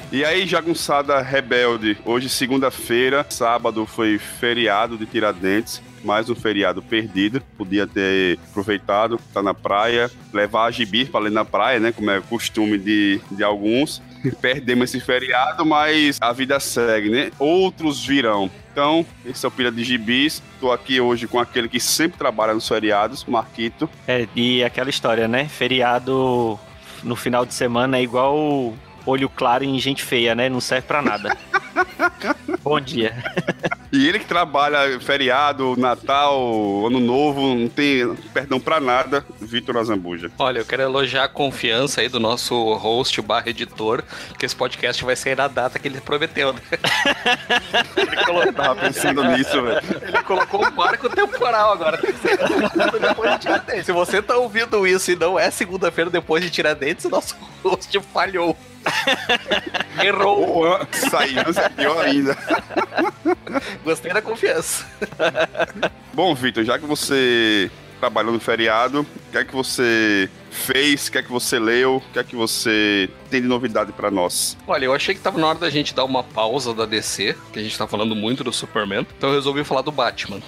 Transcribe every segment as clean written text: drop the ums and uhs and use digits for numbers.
E aí, jagunçada rebelde, hoje segunda-feira, sábado foi feriado de Tiradentes, mais um feriado perdido, podia ter aproveitado, tá na praia, levar a gibi para ler na praia, né, como é costume de alguns. Perdemos esse feriado, mas a vida segue, né? Outros virão. Então, esse é o Pilha de Gibis. Tô aqui hoje com aquele que sempre trabalha nos feriados, Marquito. E aquela história, né? Feriado no final de semana é igual olho claro em gente feia, né? Não serve pra nada. Bom dia. E ele que trabalha feriado, Natal, Ano Novo, não tem perdão pra nada, Vitor Azambuja. Olha, eu quero elogiar a confiança aí do nosso host / editor, que esse podcast vai sair na data que ele prometeu, né? Eu tava pensando nisso, velho. Ele colocou um marco temporal agora. Tem que ser depois de Tiradentes. Se você tá ouvindo isso e não é segunda-feira depois de Tiradentes, o nosso host falhou. Errou. Saiu, é pior ainda. Gostei da confiança. Bom, Vitor, já que você trabalhou no feriado, o que é que você fez, o que é que você leu, o que é que você tem de novidade pra nós? Olha, eu achei que tava na hora da gente dar uma pausa da DC, que a gente tá falando muito do Superman, então eu resolvi falar do Batman.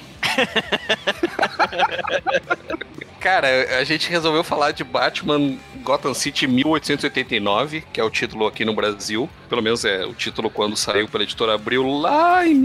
Cara, a gente resolveu falar de Batman Gotham City 1889, que é o título aqui no Brasil. Pelo menos é o título quando saiu pela editora Abril lá em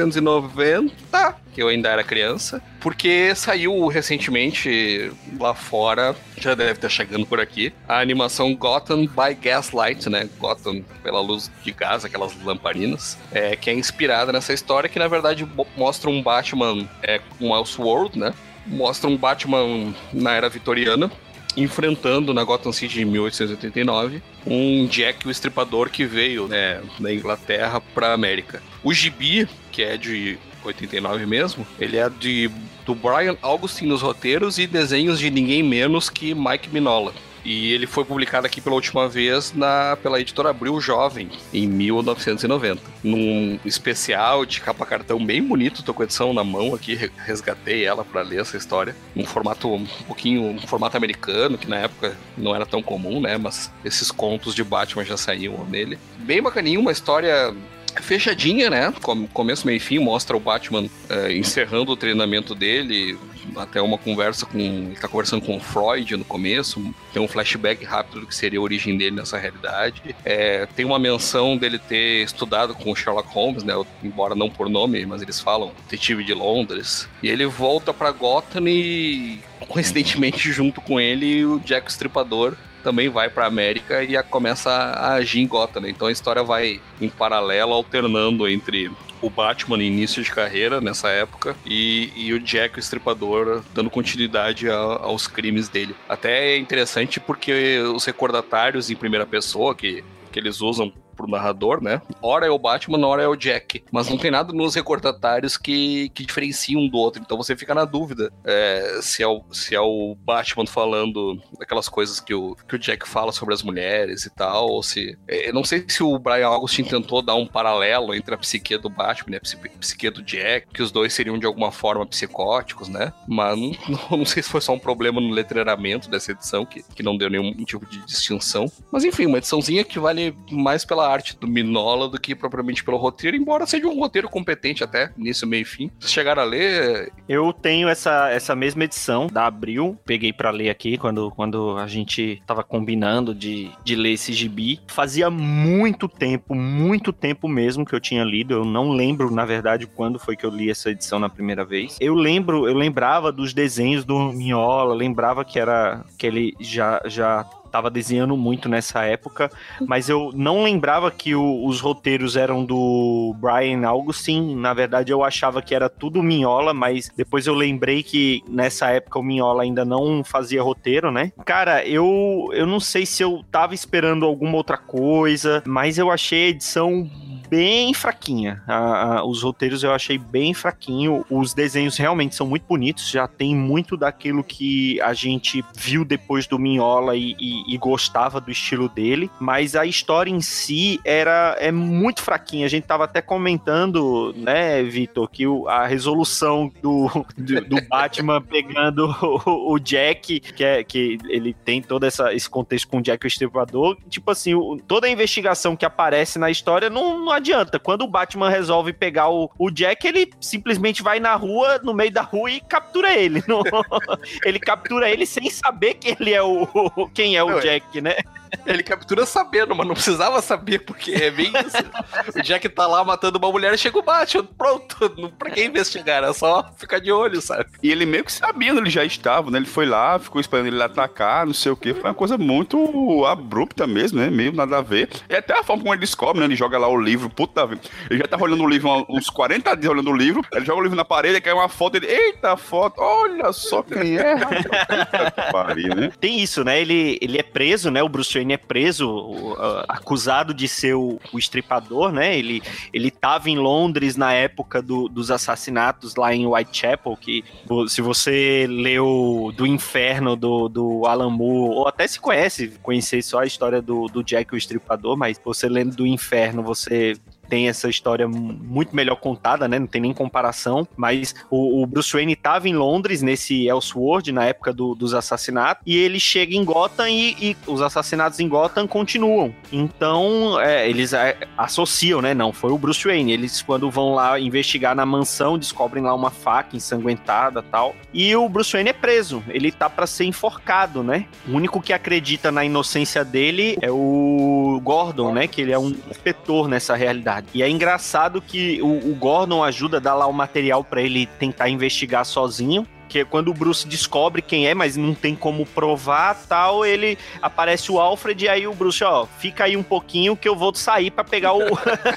1990, que eu ainda era criança. Porque saiu recentemente lá fora, já deve estar chegando por aqui, a animação Gotham by Gaslight, né? Gotham pela luz de gás, aquelas lamparinas, que é inspirada nessa história que na verdade mostra um Batman com Elseworld, né? Mostra um Batman na era vitoriana, enfrentando na Gotham City de 1889 um Jack o Estripador que veio, né, da Inglaterra para América. O gibi, que é de 89 mesmo, ele é do Brian Augustine nos roteiros e desenhos de ninguém menos que Mike Mignola. E ele foi publicado aqui pela última vez pela editora Abril Jovem, em 1990. Num especial de capa cartão bem bonito, tô com a edição na mão aqui, resgatei ela pra ler essa história. Um formato um formato americano, que na época não era tão comum, né? Mas esses contos de Batman já saíam nele. Bem bacaninho, uma história fechadinha, né? Começo, meio e fim, mostra o Batman encerrando o treinamento dele, até uma conversa ele tá conversando com o Freud no começo, tem um flashback rápido do que seria a origem dele nessa realidade. Tem uma menção dele ter estudado com o Sherlock Holmes, né? Embora não por nome, mas eles falam detetive de Londres. E ele volta pra Gotham e, coincidentemente, junto com ele, o Jack o Estripador também vai pra América e começa a agir em Gotham, né? Então a história vai em paralelo, alternando entre o Batman no início de carreira, nessa época, e o Jack o Estripador dando continuidade aos crimes dele. Até é interessante porque os recordatários em primeira pessoa que eles usam pro narrador, né? Ora é o Batman, ora é o Jack. Mas não tem nada nos recordatários que diferenciam um do outro. Então você fica na dúvida se é o Batman falando aquelas coisas que o Jack fala sobre as mulheres e tal, ou se... Eu não sei se o Brian Augustine tentou dar um paralelo entre a psique do Batman e a psique do Jack, que os dois seriam de alguma forma psicóticos, né? Mas não sei se foi só um problema no letreiramento dessa edição, que não deu nenhum tipo de distinção. Mas enfim, uma ediçãozinha que vale mais pela arte do Mignola do que propriamente pelo roteiro, embora seja um roteiro competente até, início, meio e fim. Se chegaram a ler... Eu tenho essa mesma edição da Abril, peguei pra ler aqui quando a gente tava combinando de ler esse gibi. Fazia muito tempo mesmo que eu tinha lido, eu não lembro, na verdade, quando foi que eu li essa edição na primeira vez. Eu lembrava dos desenhos do Mignola, lembrava que ele já tava desenhando muito nessa época, mas eu não lembrava que os roteiros eram do Brian Augustine. Na verdade, eu achava que era tudo Mignola, mas depois eu lembrei que nessa época o Mignola ainda não fazia roteiro, né? Cara, eu não sei se eu tava esperando alguma outra coisa, mas eu achei a edição bem fraquinha. Os roteiros eu achei bem fraquinho. Os desenhos realmente são muito bonitos, já tem muito daquilo que a gente viu depois do Mignola e gostava do estilo dele, mas a história em si é muito fraquinha. A gente tava até comentando, né, Vitor, que a resolução do Batman pegando o Jack, que ele tem todo esse contexto com o Jack o Estripador, tipo assim, toda a investigação que aparece na história não adianta. Quando o Batman resolve pegar o Jack, ele simplesmente vai na rua, no meio da rua, e captura ele. Ele captura ele sem saber que ele é quem é o Jack, né? Ele captura sabendo, mas não precisava saber, porque é bem isso. O Jack tá lá matando uma mulher, chega o Batman, pronto, pra que investigar? É só ficar de olho, sabe? E ele meio que sabia onde ele já estava, né? Ele foi lá, ficou esperando ele atacar, não sei o que. Foi uma coisa muito abrupta mesmo, né? Meio nada a ver. E até a forma como ele descobre, né? Ele joga lá o livro, puta vida. Ele já tá olhando o livro há uns 40 dias olhando o livro, ele joga o livro na parede, cai uma foto, ele, eita, foto, olha só quem é. Que pariu, né? Tem isso, né? Ele é preso, né? O Bruce Wayne é preso, acusado de ser o estripador, né? Ele tava em Londres na época dos assassinatos lá em Whitechapel, que se você leu do Inferno do Alan Moore, ou até se conhecer só a história do Jack o Estripador, mas você lendo do Inferno, você tem essa história muito melhor contada, né? Não tem nem comparação, mas o Bruce Wayne estava em Londres, nesse Elseworld, na época dos assassinatos, e ele chega em Gotham e os assassinatos em Gotham continuam. Então, eles associam, né? Não, foi o Bruce Wayne. Eles, quando vão lá investigar na mansão, descobrem lá uma faca ensanguentada e tal, e o Bruce Wayne é preso. Ele tá pra ser enforcado, né? O único que acredita na inocência dele é o Gordon, né? Que ele é um inspetor nessa realidade. E é engraçado que o Gordon ajuda a dar lá o material pra ele tentar investigar sozinho, que quando o Bruce descobre quem é, mas não tem como provar, tal, ele aparece o Alfred, e aí o Bruce, fica aí um pouquinho que eu vou sair pra pegar o...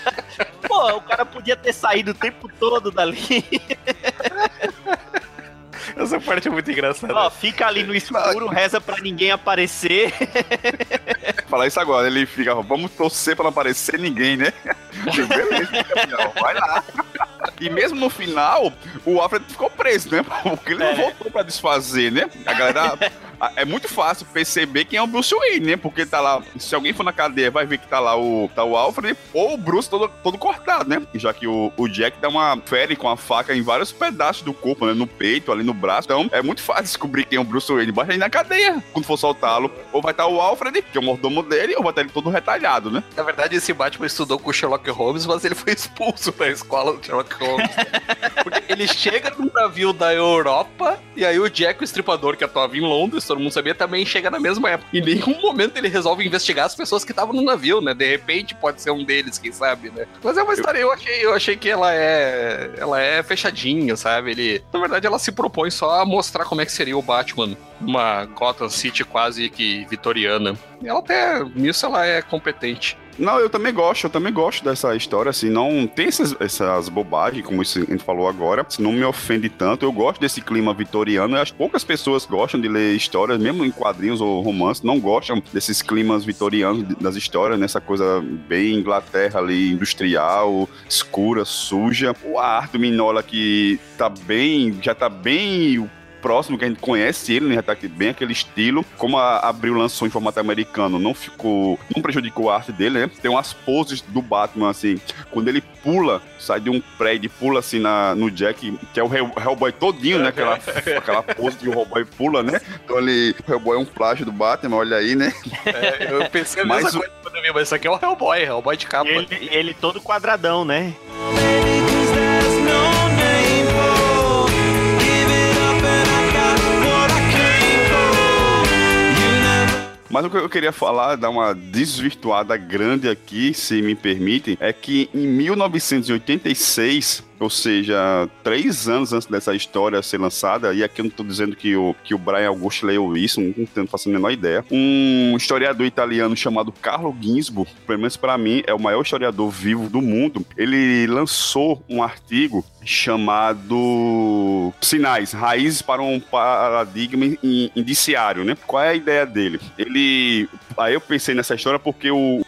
Pô, o cara podia ter saído o tempo todo dali. Essa parte é muito engraçada. Fica ali no escuro, reza pra ninguém aparecer. Falar isso agora, ele fica, vamos torcer pra não aparecer ninguém, né? Beleza, vai lá. E mesmo no final, o Alfred ficou preso, né? Porque ele não voltou pra desfazer, né? A galera... É muito fácil perceber quem é o Bruce Wayne, né? Porque tá lá, se alguém for na cadeia, vai ver que tá lá o Alfred ou o Bruce todo cortado, né? Já que o Jack dá uma fere com a faca em vários pedaços do corpo, né? No peito, ali no braço. Então é muito fácil descobrir quem é o Bruce Wayne. Basta ir na cadeia quando for soltá-lo. Ou vai estar o Alfred, que é o mordomo dele, ou vai estar ele todo retalhado, né? Na verdade, esse Batman estudou com o Sherlock Holmes, mas ele foi expulso da escola do Sherlock Holmes. Porque ele chega num navio da Europa, e aí o Jack, o Estripador, que atuava em Londres, todo mundo sabia, também chega na mesma época. Em nenhum momento ele resolve investigar as pessoas que estavam no navio, né? De repente pode ser um deles, quem sabe, né? Mas é uma história, eu achei que ela é fechadinha, sabe? Na verdade, ela se propõe só a mostrar como é que seria o Batman numa Gotham City quase que vitoriana. Ela até, nisso ela é competente. Não, eu também gosto dessa história, assim, não tem essas bobagens, como isso a gente falou agora, não me ofende tanto, eu gosto desse clima vitoriano, eu acho que poucas pessoas gostam de ler histórias, mesmo em quadrinhos ou romances, não gostam desses climas vitorianos das histórias, nessa coisa bem Inglaterra ali, industrial, escura, suja. A arte do Mignola que já tá bem próximo, que a gente conhece ele, né? Já tá aqui bem aquele estilo. Como a Abril lançou em formato americano, não prejudicou a arte dele, né? Tem umas poses do Batman, assim, quando ele pula, sai de um prédio, pula assim no Jack, que é o Hellboy todinho, né? Aquela pose que o Hellboy pula, né? Então o Hellboy é um plágio do Batman, olha aí, né? Eu pensei a mesma coisa quando eu vi, mas isso aqui é o Hellboy de capa. Ele todo quadradão, né? Mas o que eu queria falar, dar uma desvirtuada grande aqui, se me permitem, é que em 1986, ou seja, 3 anos antes dessa história ser lançada, e aqui eu não estou dizendo que o Brian Augusto leu isso, não faço a menor ideia, um historiador italiano chamado Carlo Ginzburg, pelo menos para mim, é o maior historiador vivo do mundo, ele lançou um artigo chamado Sinais, Raízes para um Paradigma Indiciário, né? Qual é a ideia dele? Aí eu pensei nessa história porque o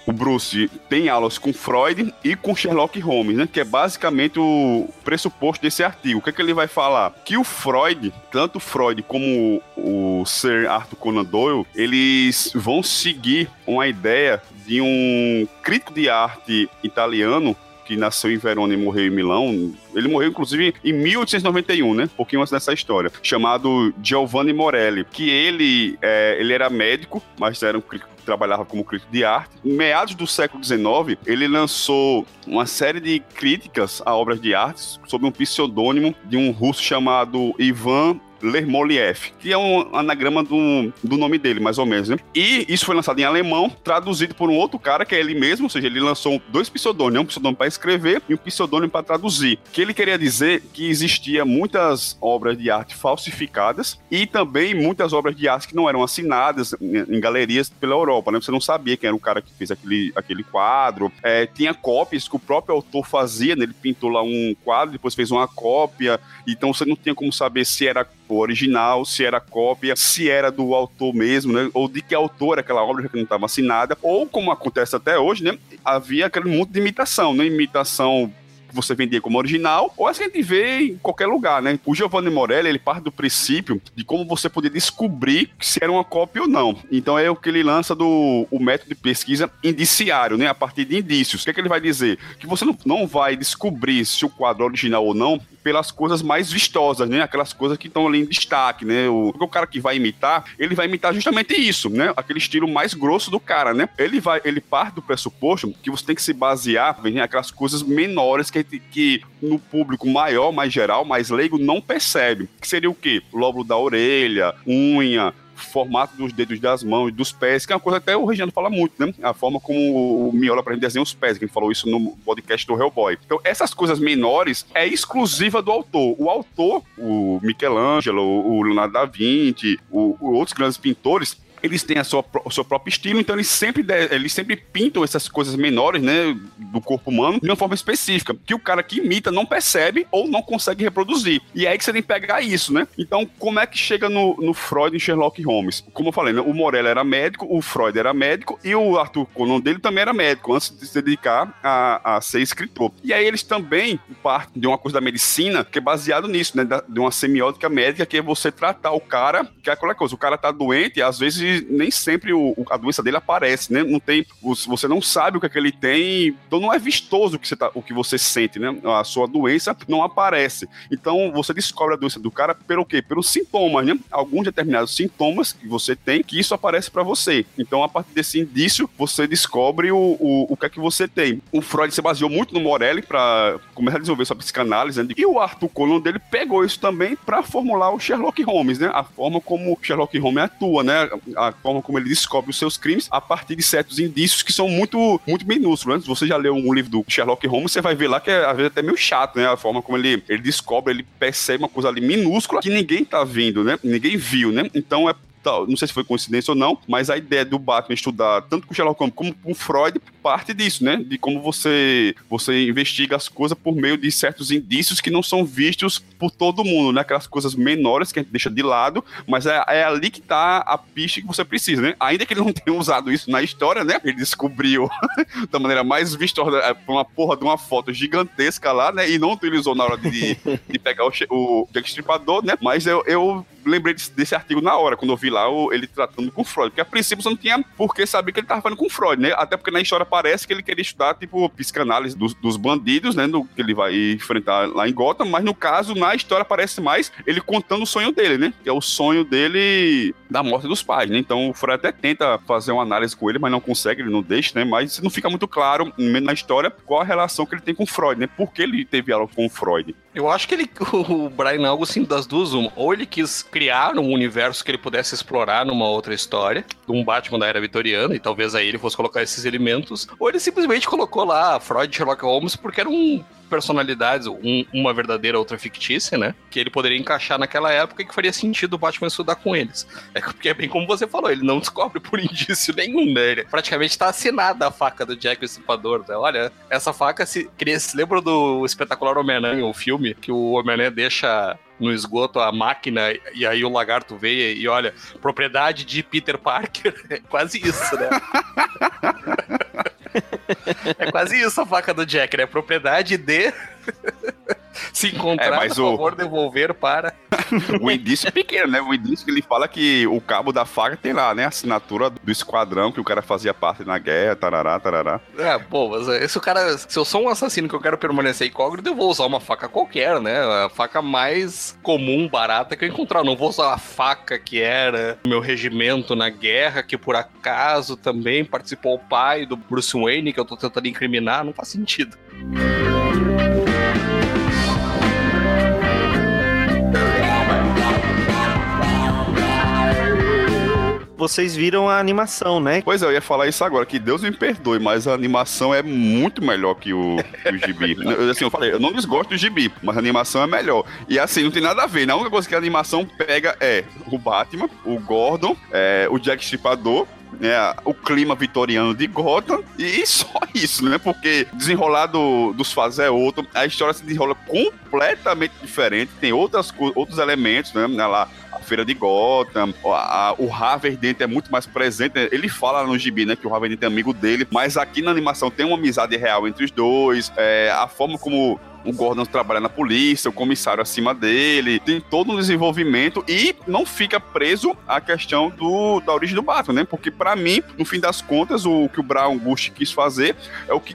o Bruce tem aulas com Freud e com Sherlock Holmes, né? Que é basicamente o pressuposto desse artigo. O que é que ele vai falar? Que o Freud, tanto Freud como o Sir Arthur Conan Doyle, eles vão seguir uma ideia de um crítico de arte italiano que nasceu em Verona e morreu em Milão. Ele morreu, inclusive, em 1891, né? Um pouquinho antes dessa história. Chamado Giovanni Morelli. Que ele era médico, mas era um crítico que trabalhava como crítico de arte. Em meados do século XIX, ele lançou uma série de críticas a obras de arte sob um pseudônimo de um russo chamado Ivan Lermoliev, que é um anagrama do nome dele, mais ou menos, né? E isso foi lançado em alemão, traduzido por um outro cara, que é ele mesmo, ou seja, ele lançou 2 pseudônimos, um pseudônimo para escrever e um pseudônimo para traduzir. Que ele queria dizer que existia muitas obras de arte falsificadas e também muitas obras de arte que não eram assinadas em galerias pela Europa, né? Você não sabia quem era o cara que fez aquele quadro. Tinha cópias que o próprio autor fazia, né? Ele pintou lá um quadro, depois fez uma cópia, então você não tinha como saber se era o original, se era cópia, se era do autor mesmo, né? Ou de que autor era aquela obra que não estava assinada, ou como acontece até hoje, né? Havia aquele monte de imitação, né? Imitação que você vendia como original, ou essa que a gente vê em qualquer lugar, né? O Giovanni Morelli, ele parte do princípio de como você poder descobrir se era uma cópia ou não. Então é o que ele lança o método de pesquisa indiciário, né? A partir de indícios. O que é que ele vai dizer? Que você não vai descobrir se o quadro é original ou não pelas coisas mais vistosas, né? Aquelas coisas que estão ali em destaque, né? O cara que vai imitar, ele vai imitar justamente isso, né? Aquele estilo mais grosso do cara, né? Ele parte do pressuposto que você tem que se basear em aquelas coisas menores que no público maior, mais geral, mais leigo, não percebe. Que seria o quê? Lóbulo da orelha, unha, formato dos dedos das mãos, dos pés, que é uma coisa que até o Regiano fala muito, né? A forma como o Miola pra gente desenha os pés, que a gente falou isso no podcast do Hellboy. Então, essas coisas menores é exclusiva do autor. O autor, o Michelangelo, o Leonardo da Vinci, outros grandes pintores, eles têm o seu próprio estilo, então eles sempre pintam essas coisas menores, né, do corpo humano de uma forma específica, que o cara que imita não percebe ou não consegue reproduzir. E é aí que você tem que pegar isso, né? Então, como é que chega no Freud e Sherlock Holmes? Como eu falei, né, o Morelli era médico, o Freud era médico e o Arthur Conan dele também era médico, antes de se dedicar a ser escritor. E aí eles também partem de uma coisa da medicina que é baseado nisso, né, de uma semiótica médica, que é você tratar o cara, que é aquela coisa, o cara tá doente e às vezes nem sempre a doença dele aparece, né? Não tem, você não sabe o que é que ele tem, então não é vistoso o que você sente, né? A sua doença não aparece. Então você descobre a doença do cara pelo quê? Pelos sintomas, né? Alguns determinados sintomas que você tem, que isso aparece pra você. Então a partir desse indício, você descobre o que é que você tem. O Freud se baseou muito no Morelli pra começar a desenvolver sua psicanálise, né? E o Arthur Conan dele pegou isso também pra formular o Sherlock Holmes, né? A forma como o Sherlock Holmes atua, né? A forma como ele descobre os seus crimes a partir de certos indícios que são muito, muito minúsculos, né? Se você já leu um livro do Sherlock Holmes, você vai ver lá que é, às vezes, até meio chato, né? A forma como ele descobre, ele percebe uma coisa ali minúscula que ninguém tá vendo, né? Ninguém viu, né? Então não sei se foi coincidência ou não, mas a ideia do Batman estudar tanto com Sherlock Holmes como com Freud parte disso, né? De como você investiga as coisas por meio de certos indícios que não são vistos por todo mundo, né? Aquelas coisas menores que a gente deixa de lado, mas é ali que tá a pista que você precisa, né? Ainda que ele não tenha usado isso na história, né? Ele descobriu da maneira mais vistosa uma porra de uma foto gigantesca lá, né? E não utilizou na hora de pegar o Jack Stripador, né? Mas eu lembrei desse artigo na hora, quando eu vi lá ele tratando com Freud, porque a princípio você não tinha por que saber que ele estava falando com Freud, né? Até porque na história parece que ele queria estudar, tipo, psicanálise dos bandidos, né? Que ele vai enfrentar lá em Gotham, mas no caso, na história parece mais ele contando o sonho dele, né? Que é o sonho dele da morte dos pais, né? Então o Freud até tenta fazer uma análise com ele, mas não consegue, ele não deixa, né? Mas não fica muito claro na história qual a relação que ele tem com Freud, né? Por que ele teve aula com Freud. Eu acho que o Brian Augustine, das duas, ou ele quis criar um universo que ele pudesse explorar numa outra história, de um Batman da era vitoriana, e talvez aí ele fosse colocar esses elementos, ou ele simplesmente colocou lá Freud e Sherlock Holmes porque eram personalidades, uma verdadeira, outra fictícia, né? Que ele poderia encaixar naquela época e que faria sentido o Batman estudar com eles. Porque é bem como você falou, ele não descobre por indício nenhum, né? Ele praticamente tá assinada a faca do Jack o Estripador, né? Olha, essa faca, se lembra do espetacular Homem-Aranha, o filme, que o Homem-Aranha deixa no esgoto a máquina e aí o lagarto veio e olha, propriedade de Peter Parker, é quase isso, né? É quase isso a faca do Jack, né? Propriedade de... Se encontrar, mas por favor, devolver para... O indício é pequeno, né? O indício que ele fala que o cabo da faca tem lá, né? A assinatura do esquadrão que o cara fazia parte na guerra, tarará, tarará. Pô, mas se eu sou um assassino que eu quero permanecer incógnito, eu vou usar uma faca qualquer, né? A faca mais comum, barata que eu encontrar. Eu não vou usar a faca que era meu regimento na guerra, que por acaso também participou o pai do Bruce Wayne, que eu tô tentando incriminar. Não faz sentido. Vocês viram a animação, né? Pois é, eu ia falar isso agora, que Deus me perdoe, mas a animação é muito melhor que o gibi. Assim, eu falei, eu não desgosto do gibi, mas a animação é melhor. E assim, não tem nada a ver, né? A única coisa que a animação pega é o Batman, o Gordon, o Jack Stripador, o clima vitoriano de Gotham, e só isso, né? Porque desenrolar dos fases é outro, a história se desenrola completamente diferente, tem outros elementos, né? Lá, a feira de Gotham, o Harvey Dent é muito mais presente, né? Ele fala no gibi, né, que o Harvey Dent é amigo dele, mas aqui na animação tem uma amizade real entre os dois, a forma como o Gordon trabalha na polícia, o comissário acima dele, tem todo um desenvolvimento e não fica preso à questão da origem do Batman, né? Porque pra mim, no fim das contas, o que o Brian Gush quis fazer é o que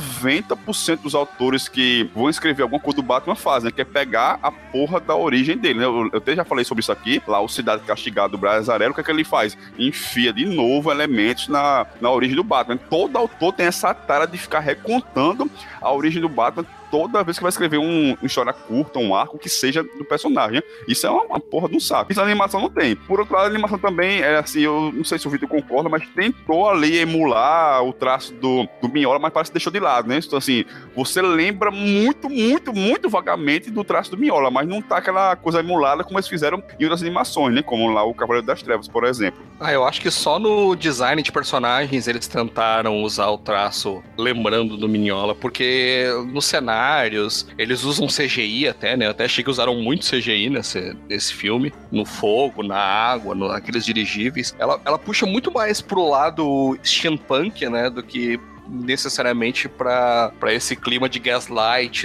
90% dos autores que vão escrever alguma coisa do Batman fazem, né? Que é pegar a porra da origem dele, né? Eu até já falei sobre isso aqui, lá o Cidade Castigada do Brian Azzarello, o que é que ele faz? Enfia de novo elementos na origem do Batman. Todo autor tem essa tara de ficar recontando a origem do Batman toda vez que vai escrever uma história curta, um arco que seja do personagem, né? Isso é uma porra de um saco. Isso a animação não tem. Por outro lado, a animação também, assim, eu não sei se o Vitor concorda, mas tentou ali emular o traço do Mignola, mas parece que deixou de lado, né? Então, assim, você lembra muito, muito, muito vagamente do traço do Mignola, mas não tá aquela coisa emulada como eles fizeram em outras animações, né? Como lá o Cavaleiro das Trevas, por exemplo. Eu acho que só no design de personagens eles tentaram usar o traço lembrando do Mignola, porque no cenário eles usam CGI até, né? Eu até achei que usaram muito CGI nesse filme. No fogo, na água, naqueles dirigíveis. Ela puxa muito mais pro lado steampunk, né? Do que necessariamente para esse clima de gaslight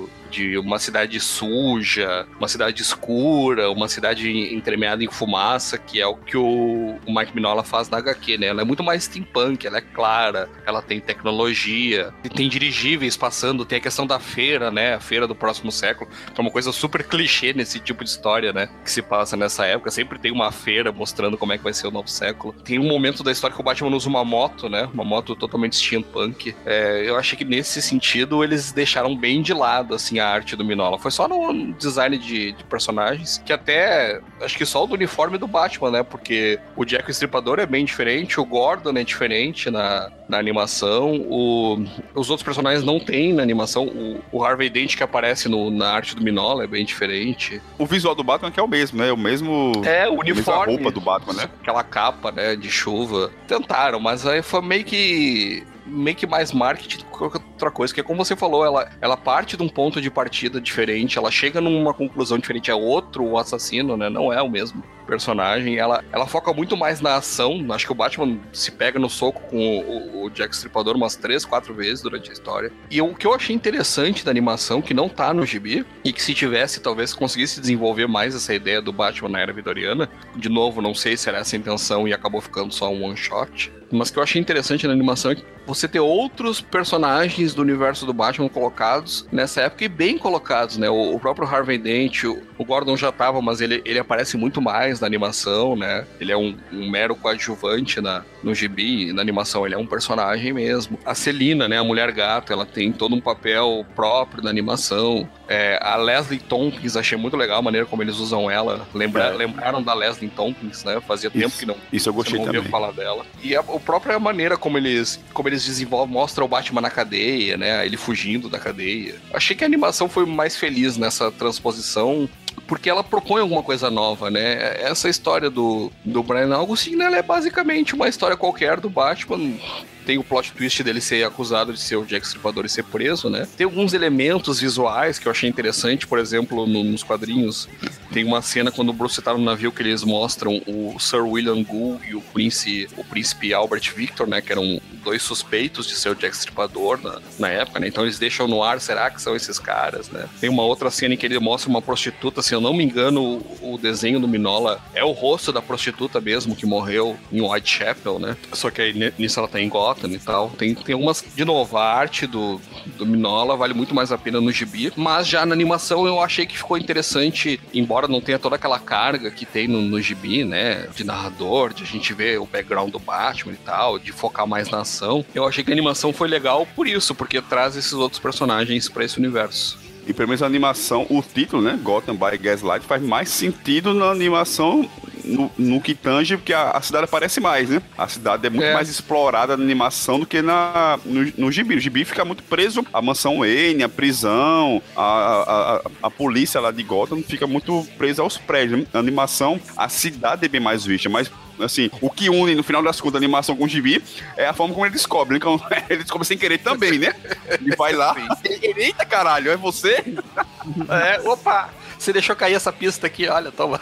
de uma cidade suja, uma cidade escura, uma cidade entremeada em fumaça, que é o que o Mike Mignola faz na HQ, né? Ela é muito mais steampunk, ela é clara, ela tem tecnologia, tem dirigíveis passando, tem a questão da feira, né? A feira do próximo século, que é uma coisa super clichê nesse tipo de história, né? Que se passa nessa época, sempre tem uma feira mostrando como é que vai ser o novo século. Tem um momento da história que o Batman usa uma moto, né? Uma moto totalmente steampunk. Eu achei que nesse sentido eles deixaram bem de lado, assim, a arte do Mignola. Foi só no design de personagens, que até, acho que só o do uniforme do Batman, né? Porque o Jack o Estripador é bem diferente, o Gordon é diferente na animação, os outros personagens não tem na animação, o Harvey Dent que aparece na arte do Mignola é bem diferente. O visual do Batman que é o mesmo, né? O mesmo... o uniforme. A roupa do Batman, né? Aquela capa, né, de chuva. Tentaram, mas aí foi meio que mais marketing do que qualquer outra coisa, que é como você falou, ela parte de um ponto de partida diferente, ela chega numa conclusão diferente, é outro o assassino, né, não é o mesmo personagem, ela foca muito mais na ação, acho que o Batman se pega no soco com o Jack Stripador umas 3, 4 vezes durante a história, e o que eu achei interessante da animação, que não tá no gibi, e que se tivesse, talvez conseguisse desenvolver mais essa ideia do Batman na era vitoriana, de novo, não sei se era essa a intenção e acabou ficando só um one shot, mas o que eu achei interessante na animação é que você ter outros personagens do universo do Batman colocados nessa época e bem colocados, né? O próprio Harvey Dent, o Gordon já tava, mas ele aparece muito mais na animação, né? Ele é um mero coadjuvante no gibi, e na animação ele é um personagem mesmo. A Selina, né? A Mulher Gato, ela tem todo um papel próprio na animação. A Leslie Tompkins, achei muito legal a maneira como eles usam ela. Lembraram da Leslie Tompkins, né? Fazia tempo que não. Isso eu gostei também. Falar dela. E a própria maneira como eles desenvolvem, mostra o Batman na cadeia, né? Ele fugindo da cadeia. Achei que a animação foi mais feliz nessa transposição, porque ela propõe alguma coisa nova, né? Essa história do Brian Augustine, ela é basicamente uma história qualquer do Batman. Tem o plot twist dele ser acusado de ser o Jack Stripador e ser preso, né? Tem alguns elementos visuais que eu achei interessante, por exemplo, nos quadrinhos, tem uma cena quando o Bruce tá no navio que eles mostram o Sir William Gould e o príncipe Albert Victor, né? Que eram dois suspeitos de ser o Jack Stripador na época, né? Então eles deixam no ar, será que são esses caras, né? Tem uma outra cena em que ele mostra uma prostituta, se eu não me engano, o desenho do Mignola é o rosto da prostituta mesmo, que morreu em Whitechapel, né? Só que aí nisso ela tá em Gotham e tal. Tem algumas, de novo, a arte do Mignola vale muito mais a pena no gibi, mas já na animação eu achei que ficou interessante, embora não tenha toda aquela carga que tem no gibi, né? De narrador, de a gente ver o background do Batman e tal, de focar mais na ação. Eu achei que a animação foi legal por isso, porque traz esses outros personagens pra esse universo. E pelo menos a animação, o título, né, Gotham by Gaslight, faz mais sentido na animação no que tange, porque a cidade aparece mais, né? A cidade é muito mais explorada na animação do que no gibi. O gibi fica muito preso à mansão Wayne, à prisão, a polícia lá de Gotham fica muito presa aos prédios, né? Na animação, a cidade é bem mais vista, mas assim, o que une no final das contas a animação com o gibi é a forma como ele descobre, né? Então, ele descobre sem querer também, né? Ele vai lá, eita caralho, é você? Opa, você deixou cair essa pista aqui, olha, toma.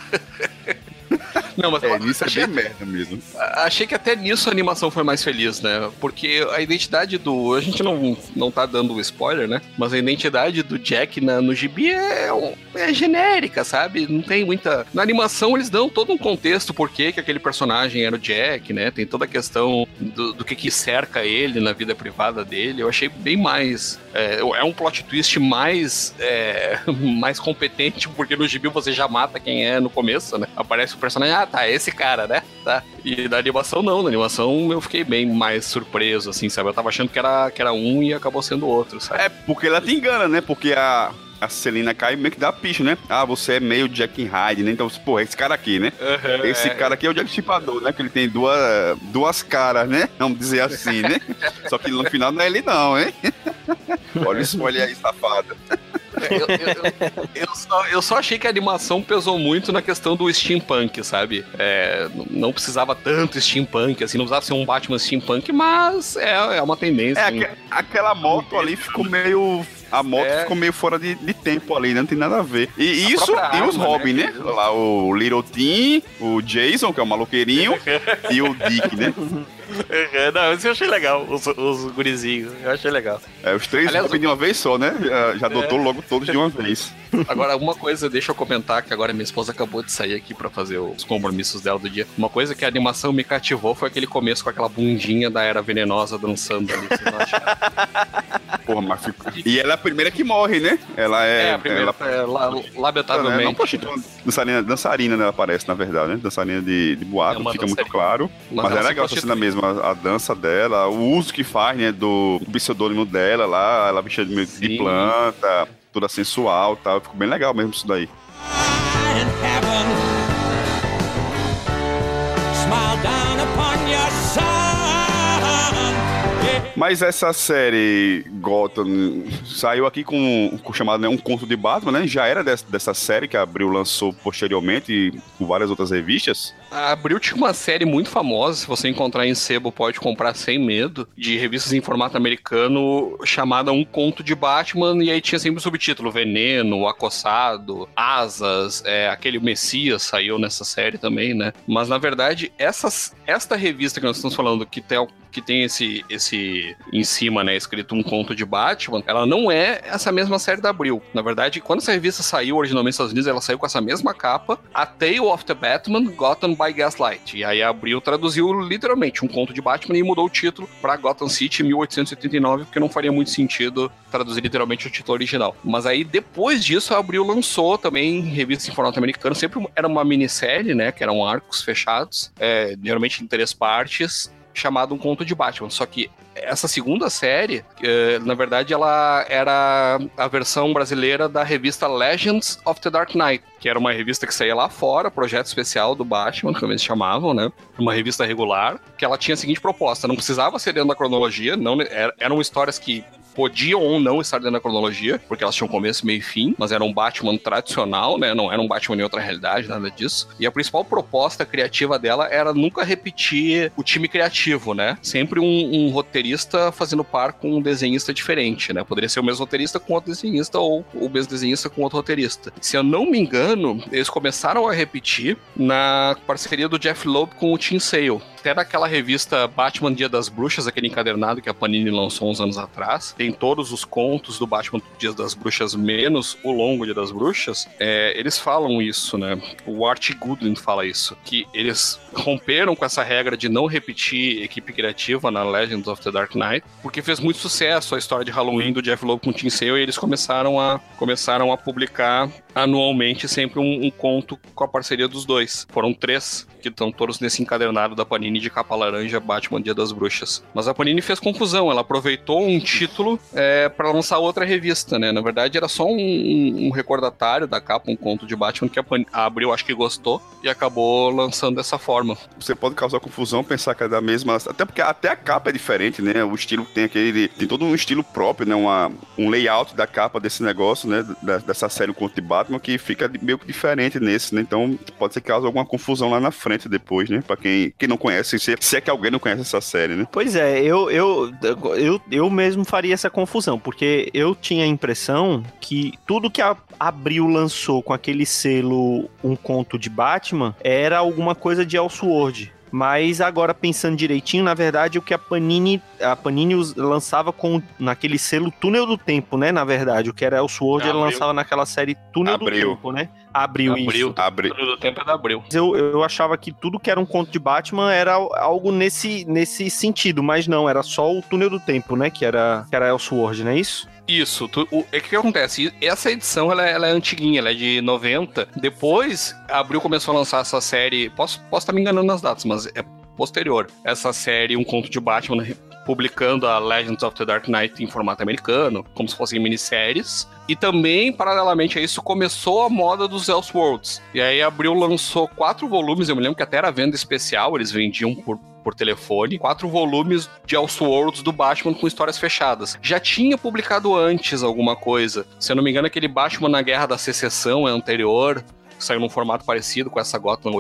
Não, mas nisso é bem merda mesmo. Achei que até nisso a animação foi mais feliz, né? Porque a identidade a gente não tá dando spoiler, né? Mas a identidade do Jack no gibi é genérica, sabe? Não tem muita... Na animação eles dão todo um contexto por que aquele personagem era o Jack, né? Tem toda a questão do que cerca ele na vida privada dele. Eu achei bem mais... É um plot twist mais competente, porque no gibi você já mata quem é no começo, né? Aparece o personagem, esse cara, né? Tá. E na animação não, na animação eu fiquei bem mais surpreso, assim, sabe? Eu tava achando que era um e acabou sendo outro, sabe? Porque ela te engana, né? Porque a Selina Kyle meio que dá picha, né? Você é meio Jack Hyde, né? Então, é esse cara aqui, né? Esse cara aqui é o Jack Stripador, né? Que ele tem duas caras, né? Vamos dizer assim, né? Só que no final não é ele não, hein? Olha o spoiler aí, safada. Eu só achei que a animação pesou muito na questão do steampunk, sabe? Não precisava tanto steampunk, assim, não precisava ser um Batman steampunk, mas é uma tendência. Aquela moto ali ficou meio... A moto ficou meio fora de tempo ali, né? Não tem nada a ver. E isso, e os Robin, né? Lá o Little Tim, o Jason, que é o maloqueirinho, e o Dick, né? Não, isso eu achei legal, os gurizinhos, eu achei legal. Os três Robin de uma vez só, né? Já adotou logo todos de uma vez. Agora, uma coisa, deixa eu comentar, que agora minha esposa acabou de sair aqui pra fazer os compromissos dela do dia. Uma coisa que a animação me cativou foi aquele começo com aquela bundinha da Era Venenosa dançando ali, vocês não acharam? Porra, mas e ela é a primeira que morre, né? Ela é... a primeira, lamentavelmente. Dançarina, né? Ela parece, na verdade, né? Dançarina de boato, fica muito claro. Mas é legal essa cena mesmo, a dança dela, o uso que faz, né? Do pseudônimo dela lá, ela vestida de planta, toda sensual e tal. Ficou bem legal mesmo isso daí. Mas essa série Gotham saiu aqui com chamado, né, Um Conto de Batman, né? Já era dessa série que a Abril lançou posteriormente com várias outras revistas. A Abril tinha uma série muito famosa, se você encontrar em sebo pode comprar sem medo, de revistas em formato americano chamada Um Conto de Batman, e aí tinha sempre o subtítulo Veneno, O Acossado, Asas, aquele Messias saiu nessa série também, né? Mas na verdade, esta revista que nós estamos falando, que tem esse em cima, né, escrito Um Conto de Batman, ela não é essa mesma série da Abril. Na verdade, quando essa revista saiu originalmente nos Estados Unidos, ela saiu com essa mesma capa, A Tale of the Batman, Gotham by Gaslight. E aí a Abril traduziu literalmente Um Conto de Batman e mudou o título para Gotham City 1889, porque não faria muito sentido traduzir literalmente o título original. Mas aí, depois disso, a Abril lançou também revistas em formato americano, sempre era uma minissérie, né, que eram arcos fechados, geralmente em 3 partes, chamado Um Conto de Batman. Só que essa segunda série, na verdade, ela era a versão brasileira da revista Legends of the Dark Knight, que era uma revista que saía lá fora, projeto especial do Batman, como eles chamavam, né? Uma revista regular, que ela tinha a seguinte proposta: não precisava ser dentro da cronologia, eram histórias que podiam ou não estar dentro da cronologia, porque elas tinham começo, meio e fim, mas era um Batman tradicional, né? Não era um Batman em outra realidade, nada disso. E a principal proposta criativa dela era nunca repetir o time criativo, né? Sempre um roteirista fazendo par com um desenhista diferente, né? Poderia ser o mesmo roteirista com outro desenhista ou o mesmo desenhista com outro roteirista. Se eu não me engano, eles começaram a repetir na parceria do Jeff Loeb com o Tim Sale, até naquela revista Batman Dia das Bruxas, aquele encadernado que a Panini lançou uns anos atrás, tem todos os contos do Batman Dia das Bruxas, menos o longo Dia das Bruxas, eles falam isso, né? O Art Goodwin fala isso, que eles romperam com essa regra de não repetir equipe criativa na Legends of the Dark Knight, porque fez muito sucesso a história de Halloween do Jeff Loeb com Tim Sale, e eles começaram a publicar anualmente sempre um conto com a parceria dos dois. Foram 3 que estão todos nesse encadernado da Panini de capa laranja, Batman Dia das Bruxas. Mas a Panini fez confusão, ela aproveitou um título para lançar outra revista, né? Na verdade era só um recordatário da capa, um conto de Batman que a Abril acho que gostou e acabou lançando dessa forma. Você pode causar confusão, pensar que é da mesma... Até porque até a capa é diferente, né? O estilo tem tem todo um estilo próprio, né? Um layout da capa desse negócio, né? Dessa série, o conto de Batman, que fica meio que diferente nesse, né? Então pode ser que cause alguma confusão lá na frente depois, né? Pra quem não conhece, se é que alguém não conhece essa série, né? Pois é, eu mesmo faria essa confusão, porque eu tinha a impressão que tudo que a Abril lançou com aquele selo Um Conto de Batman era alguma coisa de Elseworld. Mas agora pensando direitinho, na verdade o que a Panini lançava naquele selo Túnel do Tempo, né? Na verdade, o que era Elseworld ele lançava naquela série Túnel do Tempo, né? Abril. Túnel do Tempo é da Abril. Eu achava que tudo que era um conto de Batman era algo nesse sentido, mas não, era só o Túnel do Tempo, né? Que era Elseworld, não é isso? Isso, o que acontece? Essa edição ela é antiguinha, ela é de 90. Depois, a Abril começou a lançar essa série. Posso estar me enganando nas datas, mas é posterior. Essa série, Um Conto de Batman, publicando a Legends of the Dark Knight em formato americano, como se fossem minisséries. E também, paralelamente a isso, começou a moda dos Elseworlds. E aí a Abril lançou 4 volumes, eu me lembro que até era venda especial, eles vendiam por telefone, 4 volumes de Elseworlds do Batman com histórias fechadas. Já tinha publicado antes alguma coisa. Se eu não me engano, aquele Batman na Guerra da Secessão é anterior, saiu num formato parecido com essa Gotham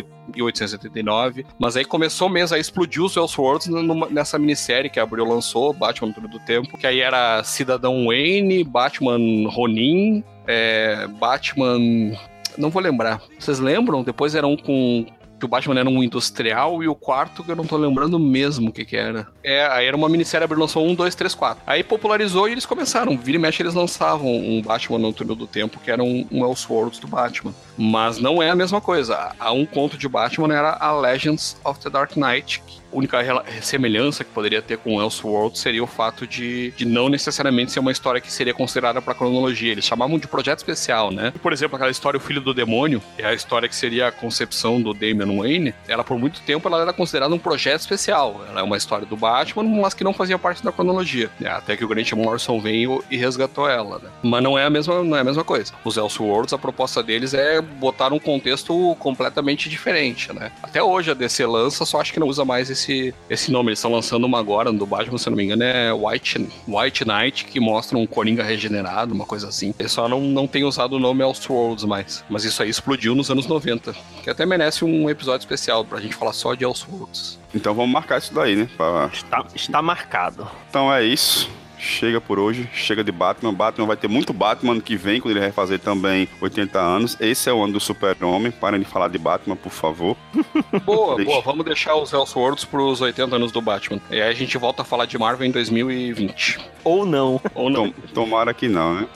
1889, mas aí começou mesmo a explodir os Elseworlds nessa minissérie que a Abril lançou, Batman Túnel do Tempo, que aí era Cidadão Wayne, Batman Ronin, Batman... não vou lembrar. Vocês lembram? Depois era um com... que o Batman era um industrial, e o quarto que eu não tô lembrando mesmo o que era. Aí era uma minissérie, Abril lançou 1, 2, 3, 4. Aí popularizou e eles começaram. Vira e mexe, eles lançavam um Batman no Túnel do Tempo, que era um Elseworlds do Batman. Mas não é a mesma coisa. A Um Conto de Batman era a Legends of the Dark Knight. A única semelhança que poderia ter com o Elseworlds seria o fato de não necessariamente ser uma história que seria considerada para cronologia. Eles chamavam de projeto especial, né? Por exemplo, aquela história O Filho do Demônio, que é a história que seria a concepção do Damian Wayne, ela por muito tempo ela era considerada um projeto especial. Ela é uma história do Batman, mas que não fazia parte da cronologia. Até que o Grant Morrison veio e resgatou ela, né? Mas não é a mesma coisa. Os Elseworlds, a proposta deles é botar um contexto completamente diferente, né? Até hoje a DC lança, só acho que não usa mais esse nome. Eles estão lançando uma agora do Batman, se eu não me engano, é White Knight, que mostra um Coringa regenerado, uma coisa assim. Eles só não tem usado o nome Elseworlds mais. Mas isso aí explodiu nos anos 90, que até merece um episódio especial pra gente falar só de Elseworlds. Então vamos marcar isso daí, né? Está marcado. Então é isso. Chega por hoje, chega de Batman. Batman vai ter muito Batman ano que vem, quando ele vai fazer também 80 anos. Esse é o ano do Super-Homem. Parem de falar de Batman, por favor. Boa. Vamos deixar os Elseworlds pros 80 anos do Batman. E aí a gente volta a falar de Marvel em 2020. Ou não. Tomara que não, né?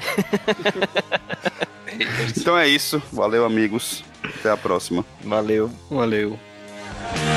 Então é isso. Valeu, amigos. Até a próxima. Valeu. Valeu.